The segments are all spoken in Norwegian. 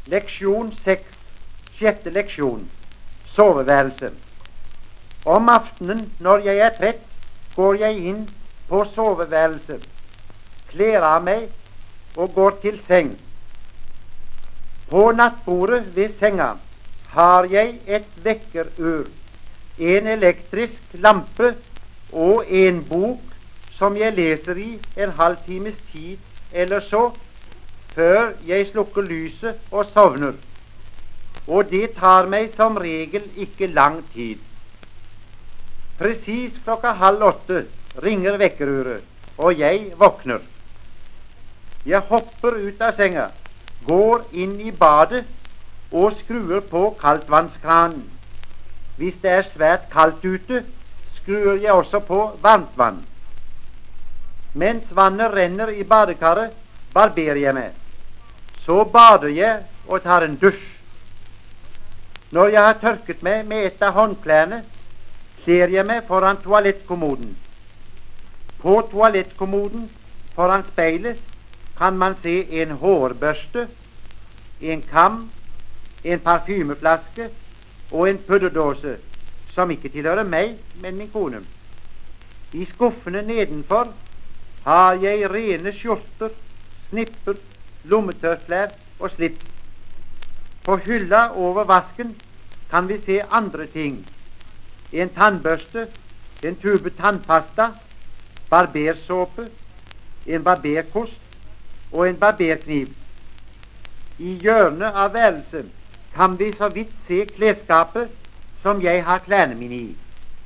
Leksjon 6, sjette leksjon, soveværelse. Om aftenen når jeg er trett, går jeg inn på soveværelset, kler av meg og går til sengs. På nattbordet ved senga har jeg et vekkerur, en elektrisk lampe og en bok som jeg leser i en halvtimes tid eller så, før jeg slukker lyset og sovner. Og det tar meg som regel ikke lang tid. Presis 7:30 ringer vekkeruret, og jeg våkner. Jeg hopper ut av senga, går inn i badet og skrur på kaldtvannskranen. Hvis det er svært kaldt ute, skrur jeg også på varmtvann. Mens vannet renner i badekaret, barberer jeg meg. Så bader jeg og tar en dusj. Når jeg har tørket meg med et av håndklærne, kler jeg meg foran toalettkommoden. På toalettkommoden foran speilet kan man se en hårbørste, en kam, en parfymeflaske og en pudderdåse som ikke tilhører meg, men min kone. I skuffene nedenfor har jeg rene skjorter, snipper, lommetørklær og slips. På hylla over vasken kan vi se andre ting. En tannbørste, en tube tannpasta, barbersåpe, en barberkost og en barberkniv. I hjørnet av værelset kan vi så vidt se klesskapet som jeg har klærne mine i.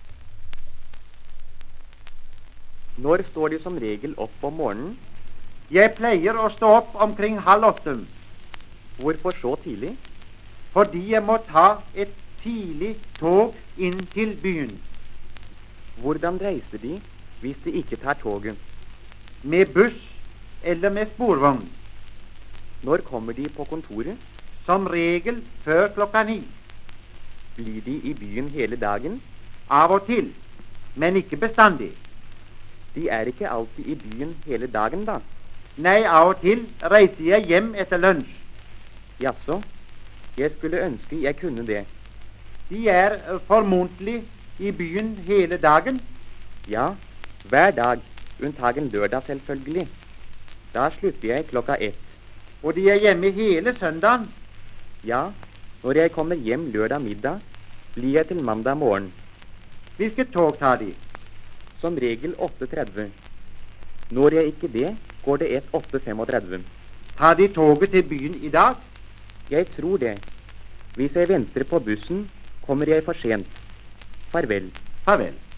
Når står De som regel opp om morgenen? Jeg pleier å stå opp omkring 7:30. Hvorfor så tidlig? Fordi jeg må ta et tidlig tog inn til byen. Hvordan reiser De hvis De ikke tar toget? Med buss eller med sporvogn. Når kommer De på kontoret? Som regel før 9:00. Blir De i byen hele dagen? Av og til, men ikke bestandig. De er ikke alltid i byen hele dagen, da? Nei, av og til reiser jeg hjem etter lunsj. Jaså, jeg skulle ønske jeg kunne det. De er formodentlig i byen hele dagen. Ja, hver dag, unntagen lørdag selvfølgelig. Da slutter jeg 1:00. Og de er hjemme hele søndagen. Ja, når jeg kommer hjem lørdag middag, blir jeg til mandag morgen. Hvilket tog tar de? Som regel 8:30. Når jeg ikke det, går det et 8:35. Tar de toget til byen i dag? Jeg tror det. Hvis jeg venter på bussen, kommer jeg for sent. Farvel. Farvel.